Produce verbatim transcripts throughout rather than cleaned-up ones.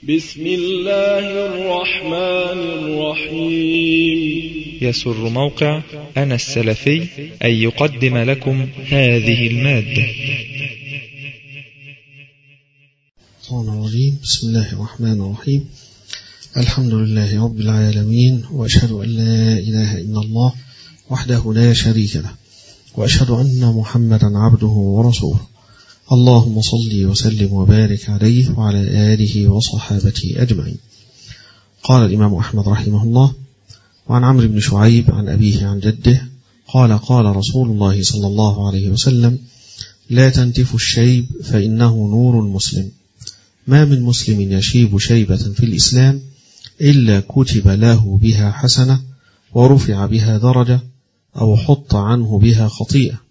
بسم الله الرحمن الرحيم. يسر موقع أنا السلفي أن يقدم لكم هذه المادة. بسم الله الرحمن الرحيم. الحمد لله رب العالمين، وأشهد أن لا إله إلا الله وحده لا شريك له، وأشهد أن محمدا عبده ورسوله. اللهم صل وسلم وبارك عليه وعلى آله وصحابته أجمعين. قال الإمام أحمد رحمه الله: وعن عمرو بن شعيب عن أبيه عن جده قال: قال رسول الله صلى الله عليه وسلم: لا تنتفوا الشيب فإنه نور المسلم. ما من مسلم يشيب شيبة في الإسلام إلا كتب له بها حسنة ورفع بها درجة أو حط عنه بها خطيئة.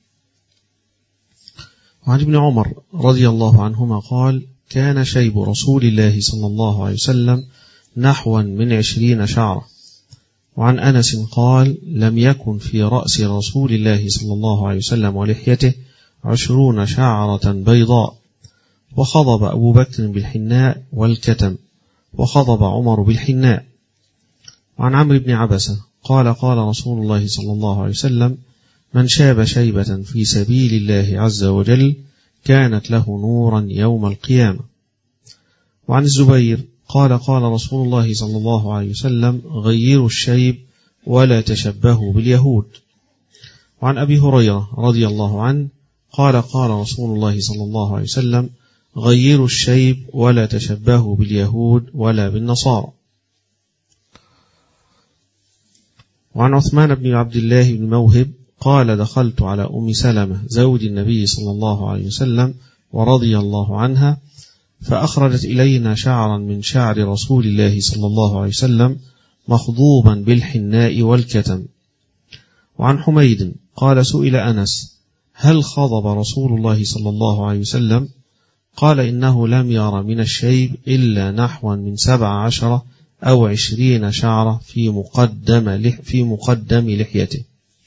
وعن ابن عمر رضي الله عنهما قال: كان شيب رسول الله صلى الله عليه وسلم نحوا من عشرين شعرة. وعن أنس قال: لم يكن في رأس رسول الله صلى الله عليه وسلم ولحيته عشرون شعرة بيضاء. وخضب أبو بكر بالحناء والكتم، وخضب عمر بالحناء. وعن عمرو بن عبسة قال: قال رسول الله صلى الله عليه وسلم: من شاب شيبة في سبيل الله عز وجل كانت له نورا يوم القيامة. وعن الزبير قال: قال رسول الله صلى الله عليه وسلم: غيروا الشيب ولا تشبهوا باليهود. وعن أبي هريرة رضي الله عنه قال: قال رسول الله صلى الله عليه وسلم: غيروا الشيب ولا تشبهوا باليهود ولا بالنصارى. وعن عثمان بن عبد الله بن موهب قال: دخلت على أم سلمة زوج النبي صلى الله عليه وسلم ورضي الله عنها، فأخرجت إلينا شعرا من شعر رسول الله صلى الله عليه وسلم مخضوبا بالحناء والكتم. وعن حميد قال: سئل أنس: هل خضب رسول الله صلى الله عليه وسلم؟ قال: إنه لم ير من الشيب إلا نحوا من سبع عشرة أو عشرين شعرة في مقدم, في مقدم لحيته.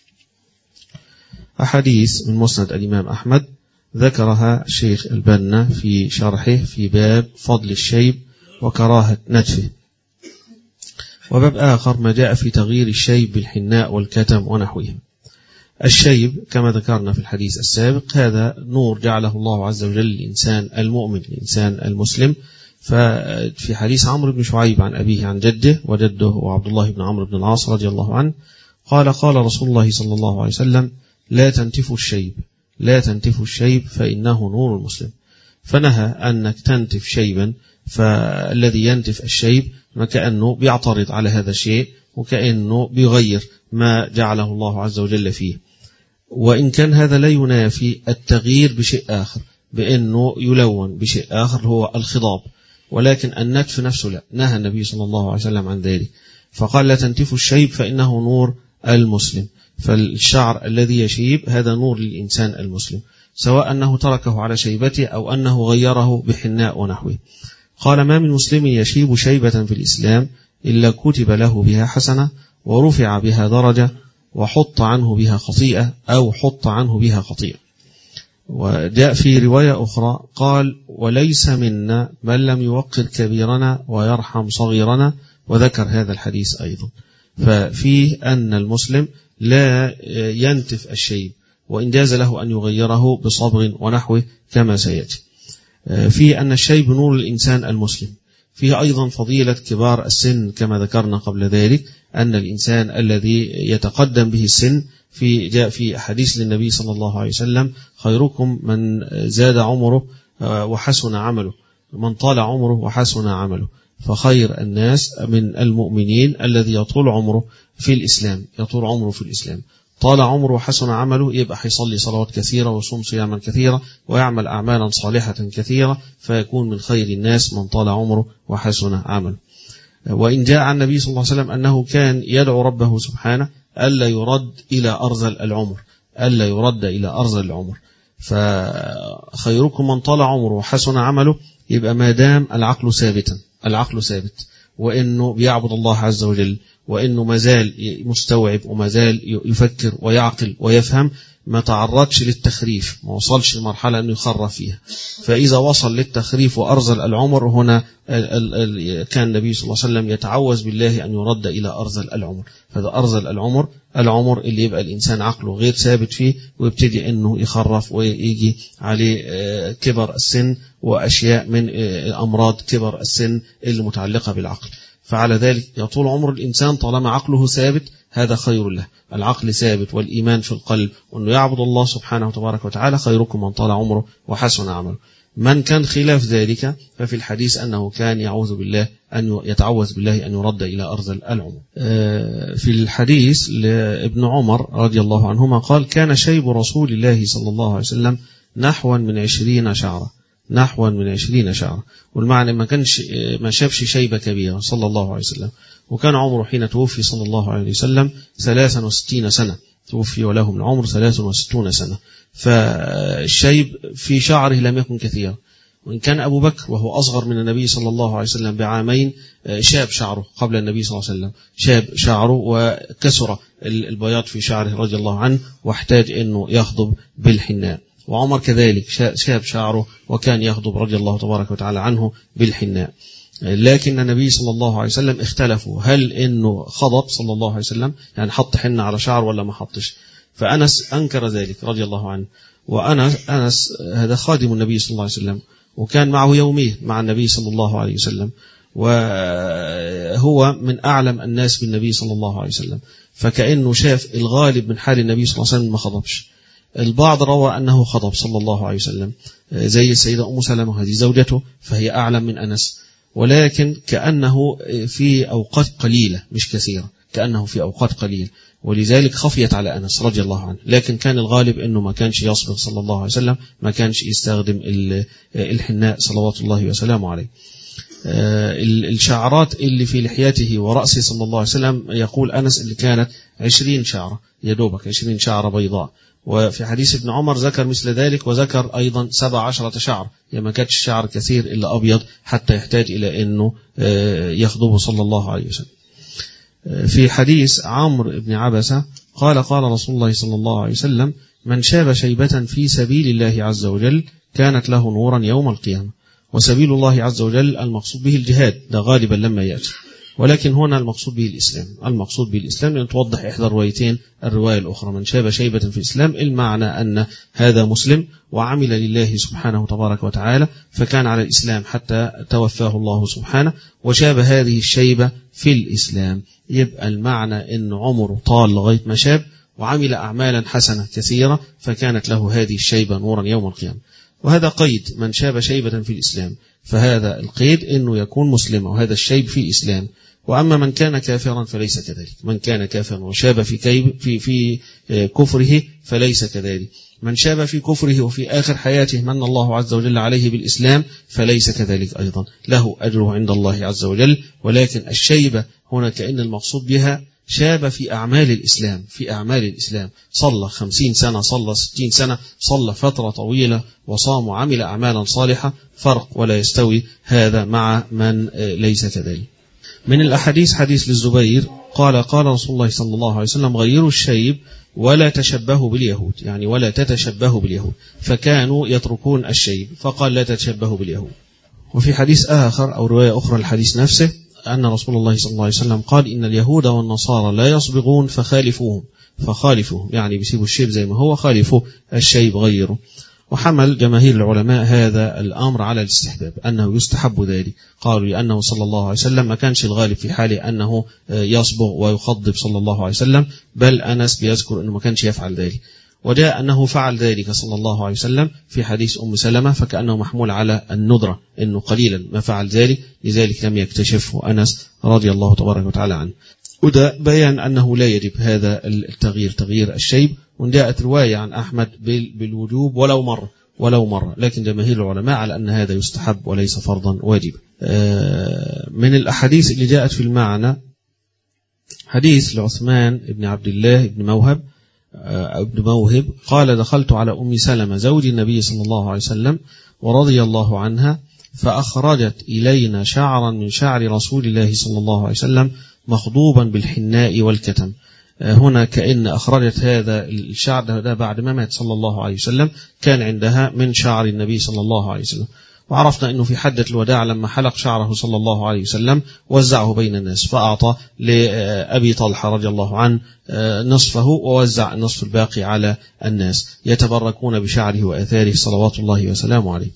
أحاديث من مسند الإمام أحمد ذكرها الشيخ البنا في شرحه في باب فضل الشيب وكراهة نتفه. وباب آخر ما جاء في تغيير الشيب بالحناء والكتم ونحوه. الشيب كما ذكرنا في الحديث السابق هذا نور جعله الله عز وجل للإنسان المؤمن، الإنسان المسلم. ففي حديث عمرو بن شعيب عن أبيه عن جده، وجده وعبد الله بن عمرو بن العاص رضي الله عنه قال: قال رسول الله صلى الله عليه وسلم: لا تنتفوا الشيب لا تنتفوا الشيب فإنه نور المسلم. فنهى أنك تنتف شيبا، فالذي ينتف الشيب كأنه بيعترض على هذا الشيء وكأنه بيغير ما جعله الله عز وجل فيه. وإن كان هذا لا ينافي التغيير بشيء آخر، بأنه يلون بشيء آخر هو الخضاب، ولكن النتف نفسه لا، نهى النبي صلى الله عليه وسلم عن ذلك، فقال: لا تنتفوا الشيب فإنه نور المسلم. فالشعر الذي يشيب هذا نور للإنسان المسلم، سواء أنه تركه على شيبته أو أنه غيره بحناء ونحوه. قال: ما من مسلم يشيب شيبة في الإسلام إلا كتب له بها حسنة ورفع بها درجة وحط عنه بها خطيئة أو حط عنه بها خطيئة. وجاء في رواية أخرى قال: وليس منا من لم يوقر كبيرنا ويرحم صغيرنا، وذكر هذا الحديث أيضا. ففيه أن المسلم لا ينتف الشيب، وإن جاز له أن يغيره بصبغ ونحوه كما سيأتي. فيه أن الشيب نور الإنسان المسلم. فيه أيضا فضيلة كبار السن كما ذكرنا قبل ذلك، أن الإنسان الذي يتقدم به السن في جاء في حديث للنبي صلى الله عليه وسلم: خيركم من زاد عمره وحسن عمله، من طال عمره وحسن عمله. فخير الناس من المؤمنين الذي يطول عمره في الإسلام، يطول عمره في الإسلام، طال عمره وحسن عمله، يبقى حيصلي صلوات كثيرة ويصوم صياما كثيرة ويعمل أعمالا صالحة كثيرة، فيكون من خير الناس من طال عمره وحسن عمله. وإن جاء عن النبي صلى الله عليه وسلم أنه كان يدعو ربه سبحانه ألا يرد إلى أرذل العمر، ألا يرد إلى أرذل العمر. فخيركم من طال عمره وحسن عمله، يبقى ما دام العقل ثابتا، العقل ثابت، وإنه بيعبد الله عز وجل، وإنه مازال مستوعب ومازال يفكر ويعقل ويفهم، ما تعرضش للتخريف، ما وصلش لمرحلة أنه يخرف فيها. فإذا وصل للتخريف وأرذل العمر، هنا كان النبي صلى الله عليه وسلم يتعوذ بالله أن يرد إلى أرذل العمر. فإذا أرذل العمر، العمر اللي يبقى الإنسان عقله غير ثابت فيه، ويبتدي أنه يخرف ويجي عليه كبر السن وأشياء من أمراض كبر السن اللي متعلقة بالعقل. فعلى ذلك يطول عمر الإنسان طالما عقله ثابت، هذا خير له. العقل ثابت والإيمان في القلب وأنه يعبد الله سبحانه وتبارك وتعالى، خيركم من طال عمره وحسن عمله. من كان خلاف ذلك ففي الحديث أنه كان يعوذ بالله أن يتعوذ بالله أن يرد إلى أرذل العمر. في الحديث لابن عمر رضي الله عنهما قال: كان شيب رسول الله صلى الله عليه وسلم نحوا من عشرين شعرة، نحوا من عشرين شعرة. والمعنى ما كانش ما شابش شيبة كبيرة صلى الله عليه وسلم. وكان عمره حين توفي صلى الله عليه وسلم ثلاثا وستين سنة، توفي وله من عمر ثلاثا وستون سنة. فالشيب في شعره لم يكن كثيرا. وإن كان أبو بكر وهو أصغر من النبي صلى الله عليه وسلم بعامين شاب شعره قبل النبي صلى الله عليه وسلم، شاب شعره وكسر البياض في شعره رضي الله عنه، واحتاج أنه يخضب بالحناء. وعمر كذلك شاب شعره وكان يخضب رضي الله تبارك وتعالى عنه بالحناء. لكن النبي صلى الله عليه وسلم اختلفوا هل انه خضب صلى الله عليه وسلم، يعني حط حنة على شعر ولا ما حطش. فأنس أنكر ذلك رضي الله عنه. وأنس أنس هذا خادم النبي صلى الله عليه وسلم، وكان معه يوميه مع النبي صلى الله عليه وسلم، وهو من أعلم الناس بالنبي صلى الله عليه وسلم. فكأنه شاف الغالب من حال النبي صلى الله عليه وسلم ما خضبش. البعض روى أنه خضب صلى الله عليه وسلم، زي السيدة أم سلمة هذه زوجته، فهي أعلم من أنس، ولكن كأنه في أوقات قليلة مش كثيرة، كأنه في أوقات قليلة، ولذلك خفيت على أنس رضي الله عنه. لكن كان الغالب أنه ما كانش يصبغ صلى الله عليه وسلم، ما كانش يستخدم الحناء صلوات الله وسلامه عليه. الشعرات اللي في لحيته ورأسه صلى الله عليه وسلم، يقول أنس اللي كانت عشرين شعرة، يدوبك عشرين شعرة بيضاء. وفي حديث ابن عمر ذكر مثل ذلك، وذكر أيضا سبع عشرة شعر، يعني ما كانش شعر كثير إلا أبيض حتى يحتاج إلى أنه يخضبه صلى الله عليه وسلم. في حديث عمرو بن عبسة قال: قال رسول الله صلى الله عليه وسلم: من شاب شيبة في سبيل الله عز وجل كانت له نورا يوم القيامة. وسبيل الله عز وجل المقصود به الجهاد، ده غالبا لما يأتي، ولكن هنا المقصود به الإسلام. المقصود به الإسلام لأن توضح إحدى الروايتين الرواية الأخرى: من شاب شيبة في الإسلام، المعنى أن هذا مسلم وعمل لله سبحانه وتبارك وتعالى، فكان على الإسلام حتى توفاه الله سبحانه، وشاب هذه الشيبة في الإسلام. يبقى المعنى أن عمره طال لغاية ما شاب وعمل أعمالا حسنة كثيرة، فكانت له هذه الشيبة نورا يوم القيامة. وهذا قيد: من شاب شيبة في الإسلام، فهذا القيد أنه يكون مسلما، وهذا الشيب في إسلام. وأما من كان كافرا فليس كذلك. من كان كافرا وشاب في كيب في في كفره فليس كذلك. من شاب في كفره وفي آخر حياته من الله عز وجل عليه بالإسلام فليس كذلك أيضا، له أجره عند الله عز وجل. ولكن الشيبة هنا كأن المقصود بها شاب في أعمال الإسلام، في أعمال الإسلام، صلى خمسين سنة، صلى ستين سنة، صلى فترة طويلة، وصام وعمل أعمالا صالحة، فرق ولا يستوي هذا مع من ليس كذلك. من الأحاديث حديث للزبير قال: قال رسول الله صلى الله عليه وسلم: غيروا الشيب ولا تشبهوا باليهود، يعني ولا تتشبهوا باليهود، فكانوا يتركون الشيب، فقال: لا تتشبهوا باليهود. وفي حديث آخر أو رواية أخرى الحديث نفسه أن رسول الله صلى الله عليه وسلم قال: إن اليهود والنصارى لا يصبغون فخالفوهم، فخالفوهم يعني بيسيبوا الشيب زي ما هو، خالفوا الشيب غيره. وحمل جماهير العلماء هذا الأمر على الاستحباب، أنه يستحب ذلك. قالوا لأنه صلى الله عليه وسلم ما كانش الغالب في حاله أنه يصبغ ويخضب صلى الله عليه وسلم، بل أنس بيذكر أنه ما كانش يفعل ذلك. وجاء أنه فعل ذلك صلى الله عليه وسلم في حديث أم سلمة، فكأنه محمول على الندرة، أنه قليلا ما فعل ذلك، لذلك لم يكتشفه أنس رضي الله تبارك وتعالى عنه. وده بيان أنه لا يجب هذا التغيير، تغيير الشيب. وجاءت رواية عن أحمد بالوجوب ولو مرة، ولو مرة، لكن جماهير العلماء على أن هذا يستحب وليس فرضا واجبا. من الأحاديث اللي جاءت في المعنى حديث لعثمان بن عبد الله بن موهب ابن موهب قال: دخلت على أم سلمة زوج النبي صلى الله عليه وسلم ورضي الله عنها، فأخرجت إلينا شعرا من شعر رسول الله صلى الله عليه وسلم مخضوبا بالحناء والكتم. هنا كأن أخرجت هذا الشعر ده بعد ما مات صلى الله عليه وسلم، كان عندها من شعر النبي صلى الله عليه وسلم. وعرفنا أنه في حجة الوداع لما حلق شعره صلى الله عليه وسلم وزعه بين الناس، فأعطى لأبي طلحة رضي الله عنه نصفه ووزع النصف الباقي على الناس يتبركون بشعره وآثاره صلوات الله وسلامه عليه.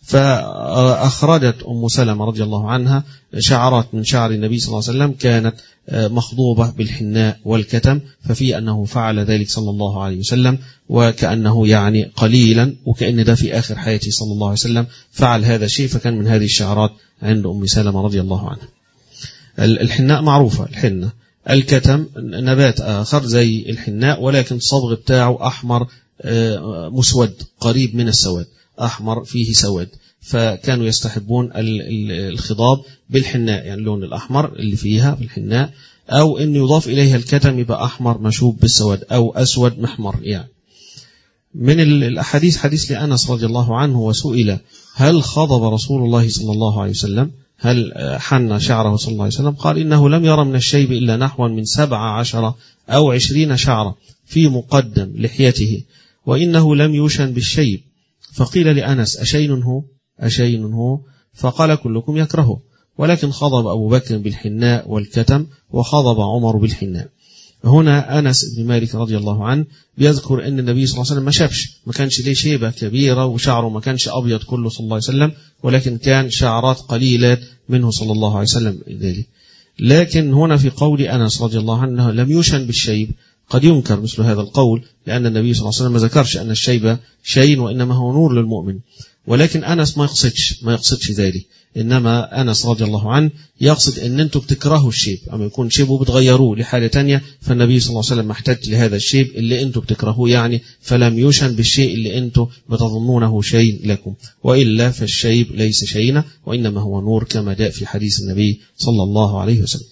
فأخرجت أم سلمة رضي الله عنها شعرات من شعر النبي صلى الله عليه وسلم كانت مخضوبة بالحناء والكتم، ففي أنه فعل ذلك صلى الله عليه وسلم، وكأنه يعني قليلا وكأن ده في آخر حياته صلى الله عليه وسلم فعل هذا الشيء، فكان من هذه الشعرات عند أم سلمة رضي الله عنها. الحناء معروفة، الحنة. الكتم نبات آخر زي الحناء ولكن الصبغ بتاعه أحمر مسود قريب من السواد، أحمر فيه سواد، فكانوا يستحبون الخضاب بالحناء، يعني اللون الأحمر اللي فيها في الحناء، أو أن يضاف إليها الكتم يبقى أحمر مشوب بالسواد أو أسود محمر. يعني من الأحاديث حديث لأنس رضي الله عنه وسئل هل خضب رسول الله صلى الله عليه وسلم، هل حن شعره صلى الله عليه وسلم؟ قال إنه لم يرى من الشيب إلا نحو من سبع عشر أو عشرين شعرة في مقدم لحيته، وإنه لم يوشن بالشيب. فقيل لأنس أشين هو أشين هو فقال كلكم يكرهه، ولكن خضب أبو بكر بالحناء والكتم وخضب عمر بالحناء. هنا أنس بن مالك رضي الله عنه بيذكر أن النبي صلى الله عليه وسلم ما شافش، ما كانش ليه شيبة كبيرة وشعره ما كانش أبيض كله صلى الله عليه وسلم، ولكن كان شعرات قليلات منه صلى الله عليه وسلم ذلك. لكن هنا في قول أنس رضي الله عنه لم يوشن بالشيب قد ينكر مثل هذا القول، لأن النبي صلى الله عليه وسلم ما ذكرش أن الشيب شيء وإنما هو نور للمؤمن. ولكن أنس ما يقصدش ما يقصدش ذلك، إنما أنس رضي الله عنه يقصد أن أنتم بتكرهوا الشيب، أما يكون شيب وبتغيروه لحالة تانية، فالنبي صلى الله عليه وسلم محتاج لهذا الشيب اللي أنتم بتكرهوه، يعني فلم يوشن بالشيء اللي أنتم بتظنونه شيء لكم، وإلا فالشيب ليس شيئا وإنما هو نور كما جاء في حديث النبي صلى الله عليه وسلم.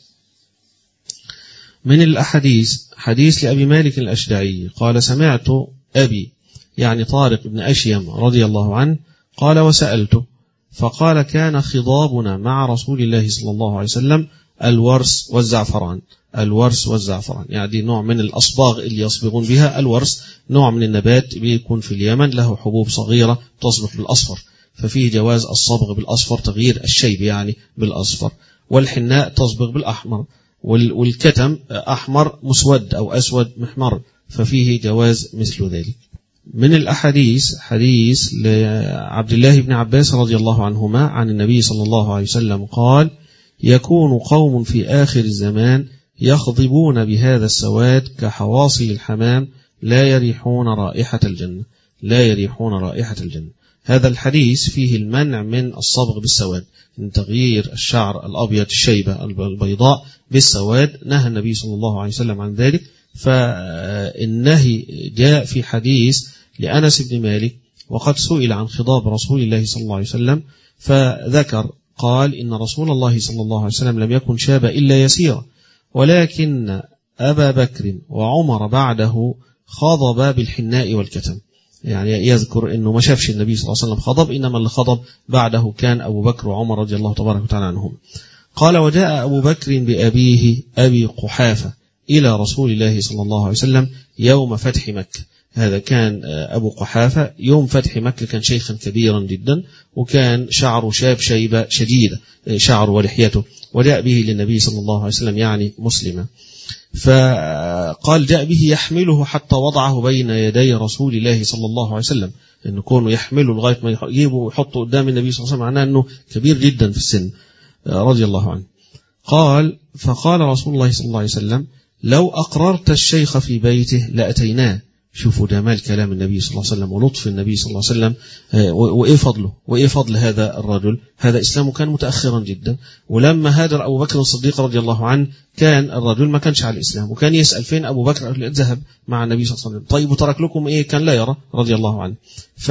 من الأحاديث حديث لأبي مالك الأشجعي قال سمعت أبي يعني طارق بن أشيم رضي الله عنه قال وسألته فقال كان خضابنا مع رسول الله صلى الله عليه وسلم الورس والزعفران. الورس والزعفران يعني نوع من الأصباغ اللي يصبغون بها. الورس نوع من النبات بيكون في اليمن له حبوب صغيرة تصبغ بالأصفر، ففيه جواز الصبغ بالأصفر تغيير الشيب يعني بالأصفر، والحناء تصبغ بالأحمر، والكتم أحمر مسود أو أسود محمر، ففيه جواز مثل ذلك. من الأحاديث حديث لعبد الله بن عباس رضي الله عنهما عن النبي صلى الله عليه وسلم قال يكون قوم في آخر الزمان يخضبون بهذا السواد كحواصل الحمام لا يريحون رائحة الجنة لا يريحون رائحة الجنة. هذا الحديث فيه المنع من الصبغ بالسواد، من تغيير الشعر الأبيض الشيبة البيضاء بالسواد، نهى النبي صلى الله عليه وسلم عن ذلك. فالنهي جاء في حديث لأنس بن مالك وقد سئل عن خضاب رسول الله صلى الله عليه وسلم فذكر قال إن رسول الله صلى الله عليه وسلم لم يكن شابا إلا يسيرا، ولكن أبا بكر وعمر بعده خضب بالحناء والكتم، يعني يذكر أنه ما شافش النبي صلى الله عليه وسلم خضب، إنما اللي خضب بعده كان أبو بكر وعمر رضي الله تبارك وتعالى عنهم. قال وجاء أبو بكر بأبيه أبي قحافة إلى رسول الله صلى الله عليه وسلم يوم فتح مكة. هذا كان أبو قحافة يوم فتح مكة كان شيخا كبيرا جدا، وكان شعره شاب شيبة شديدة شعره ولحيته، وجاء به للنبي صلى الله عليه وسلم يعني مسلما. فقال جاء به يحمله حتى وضعه بين يدي رسول الله صلى الله عليه وسلم، أنه كونه يحمله لغاية ما يجيبه ويحطه قدام النبي صلى الله عليه وسلم معناه أنه كبير جدا في السن رضي الله عنه. قال فقال رسول الله صلى الله عليه وسلم لو أقررت الشيخ في بيته لأتيناه. شوفوا جمال كلام النبي صلى الله عليه وسلم ولطف النبي صلى الله عليه وسلم، وإيه فضله وإيه فضل هذا الرجل. هذا إسلامه كان متأخرا جدا، ولما هاجر أبو بكر الصديق رضي الله عنه كان الرجل ما كانش على الإسلام، وكان يسأل فين أبو بكر ذهب مع النبي صلى الله عليه وسلم. طيب وترك لكم إيه؟ كان لا يرى رضي الله عنه.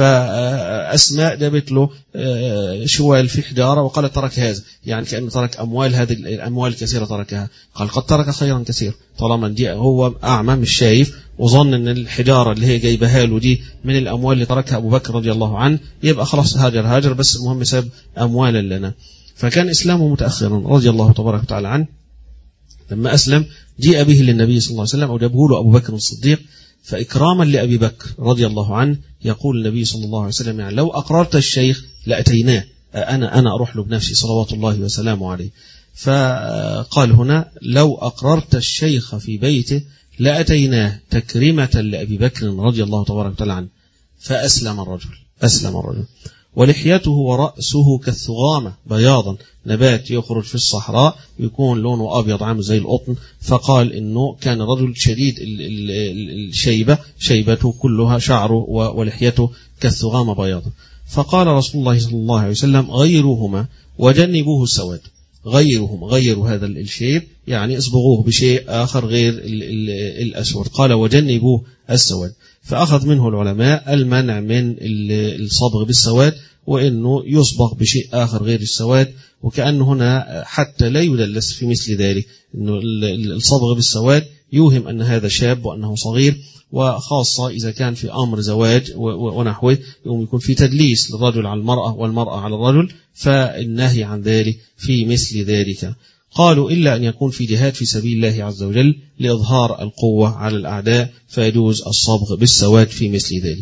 فأسماء جابت له شوال في حجارة وقال ترك هذا، يعني كأنه ترك أموال، هذه الأموال كثيرة تركها. قال قد ترك خيرا كثير، طالما دي هو أعمى مش شايف وظن أن الحجارة اللي هي جايبها له دي من الأموال اللي تركها أبو بكر رضي الله عنه، يبقى خلاص هاجر هاجر، بس المهم ساب أموالا لنا. فكان إسلامه متأخرا رضي الله تبارك وتعالى عنه. لما أسلم جيء به للنبي صلى الله عليه وسلم، وجابه له أبو بكر الصديق، فإكراما لأبي بكر رضي الله عنه يقول النبي صلى الله عليه وسلم يعني لو أقررت الشيخ لأتيناه، أنا أنا أروح له بنفسي صلوات الله وسلامه عليه. فقال هنا لو أقررت الشيخ في بيته لأتيناه تكريمة لأبي بكر رضي الله تبارك وتعالى عنه. فأسلم الرجل أسلم الرجل ولحيته ورأسه كالثغامة بياضا، نبات يخرج في الصحراء يكون لونه أبيض عامل زي القطن. فقال إنه كان رجل شديد الشيبة، شيبته كلها شعره ولحيته كالثغامة بياضا. فقال رسول الله صلى الله عليه وسلم غيروهما وجنبوه السواد. غيرهم غيروا هذا الشيب يعني اصبغوه بشيء آخر غير الأسود. قال وجنبوه السواد. فأخذ منه العلماء المنع من الصبغ بالسواد، وإنه يصبغ بشيء آخر غير السواد. وكأن هنا حتى لا يدلس في مثل ذلك، إنه الصبغ بالسواد يوهم أن هذا شاب وأنه صغير، وخاصة إذا كان في أمر زواج ونحوه يكون في تدليس للرجل على المرأة والمرأة على الرجل، فالنهي عن ذلك في مثل ذلك. قالوا إلا أن يكون في جهاد في سبيل الله عز وجل لإظهار القوة على الأعداء فيجوز الصبغ بالسواد في مثل ذلك.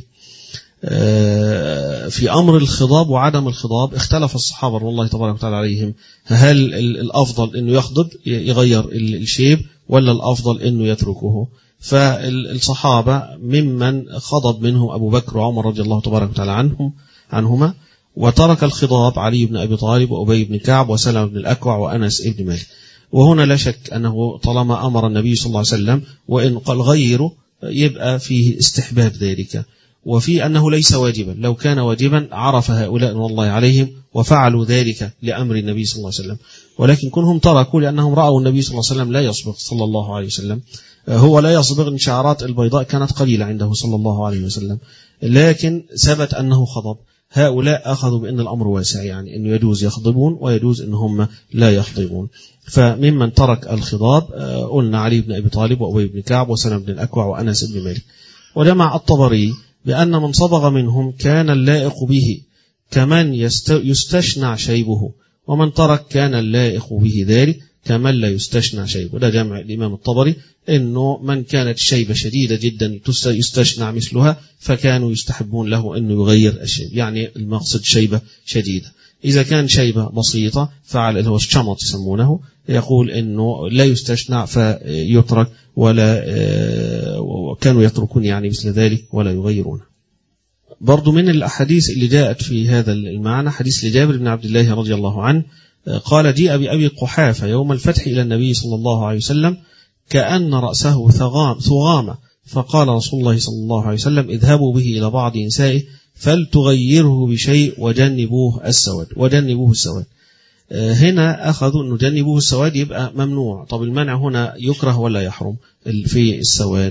في أمر الخضاب وعدم الخضاب اختلف الصحابة رضي الله تبارك وتعالى عليهم، هل الأفضل أنه يخضب يغير الشيب ولا الأفضل أنه يتركه؟ فالصحابة ممن خضب منهم أبو بكر وعمر رضي الله تبارك وتعالى عنهم عنهما، وترك الخضاب علي بن أبي طالب وأبي بن كعب وسلمة بن الأكوع وأنس بن مالك. وهنا لا شك أنه طالما أمر النبي صلى الله عليه وسلم وإن قال غيره يبقى فيه استحباب ذلك، وفي أنه ليس واجبا. لو كان واجبا عرف هؤلاء من الله عليهم وفعلوا ذلك لأمر النبي صلى الله عليه وسلم، ولكن كنهم تركوا لأنهم رأوا النبي صلى الله عليه وسلم لا يصبغ صلى الله عليه وسلم. هو لا يصبغ، إن شعرات البيضاء كانت قليلة عنده صلى الله عليه وسلم، لكن ثبت أنه خضب. هؤلاء أخذوا بأن الأمر واسع، يعني أنه يجوز يخضبون ويجوز أن هم لا يخضبون. فممن ترك الخضاب قلنا علي بن أبي طالب وأبي بن كعب وسلمة بن الأكوع وأنس بن مالك. وجمع الطبري بأن من صبغ منهم كان اللائق به كمن يستشنع شيبه، ومن ترك كان اللائق به ذلك كمن لا يستشنع شيبه. ده جمع الإمام الطبري، إنه من كانت شيبة شديدة جدا يستشنع مثلها فكانوا يستحبون له أنه يغير الشيب، يعني المقصد شيبة شديدة. إذا كان شيبة بسيطة فعل اللي هو الشمط يسمونه، يقول إنه لا يستشنع فيترك، ولا وكانوا يتركون يعني مثل ذلك ولا يغيرون. برضو من الأحاديث اللي جاءت في هذا المعنى حديث لجابر بن عبد الله رضي الله عنه قال جيء بأبي قحافة يوم الفتح إلى النبي صلى الله عليه وسلم كأن رأسه ثغامة، فقال رسول الله صلى الله عليه وسلم اذهبوا به إلى بعض نسائه فلتغيره بشيء وجنبوه السواد وجنبوه السواد. هنا أخذوا أنه جنبوه السواد يبقى ممنوع. طب المنع هنا يكره ولا يحرم في السواد؟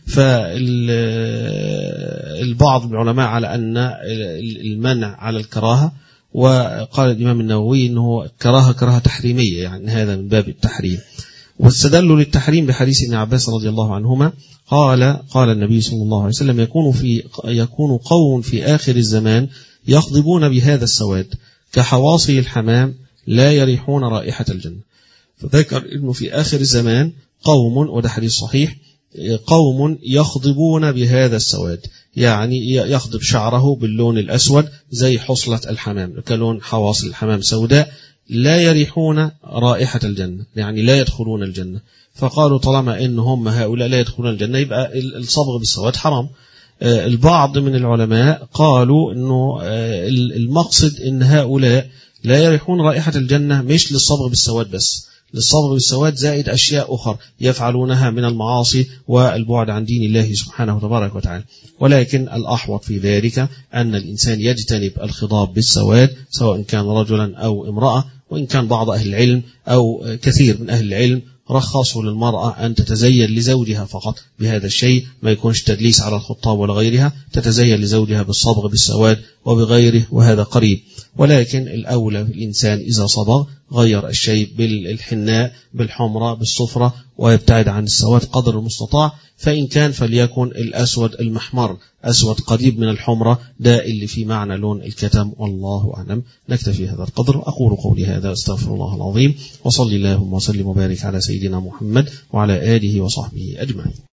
فالبعض من العلماء على أن المنع على الكراهة، وقال الإمام النووي أنه كراهة كراهة تحريمية، يعني هذا من باب التحريم. واستدلوا للتحريم بحديث ابن عباس رضي الله عنهما قال قال النبي صلى الله عليه وسلم يكون في يكون قوم في آخر الزمان يخضبون بهذا السواد كحواصي الحمام لا يريحون رائحة الجنة. فذكر انه في آخر الزمان قوم، وده حديث صحيح، قوم يخضبون بهذا السواد، يعني يخضب شعره باللون الأسود زي حصلة الحمام كلون حواصل الحمام سوداء، لا يريحون رائحة الجنة، يعني لا يدخلون الجنة. فقالوا طالما إن هم هؤلاء لا يدخلون الجنة يبقى الصبغ بالسواد حرام. البعض من العلماء قالوا إنه المقصد إن هؤلاء لا يريحون رائحة الجنة مش للصبغ بالسواد بس، للصبغ بالسواد زائد أشياء أخرى يفعلونها من المعاصي والبعد عن دين الله سبحانه وتبارك وتعالى. ولكن الأحوط في ذلك أن الإنسان يجتنب الخضاب بالسواد سواء كان رجلا أو امرأة. وإن كان بعض أهل العلم أو كثير من أهل العلم رخصوا للمرأة أن تتزين لزوجها فقط بهذا الشيء، ما يكونش تدليس على الخطاب ولا غيرها، تتزين لزوجها بالصبغ بالسواد وبغيره وهذا قريب. ولكن الأولى الإنسان إذا صبغ غير الشيب بالحناء بالحمرة بالصفرة ويبتعد عن السواد قدر المستطاع. فإن كان فليكن الأسود المحمر أسود قريب من الحمرة ده اللي في معنى لون الكتم. والله أعلم. نكتفي هذا القدر. أقول قولي هذا أستغفر الله العظيم وصلي اللهم وسلم وبارك على سيدنا محمد وعلى آله وصحبه أجمعين.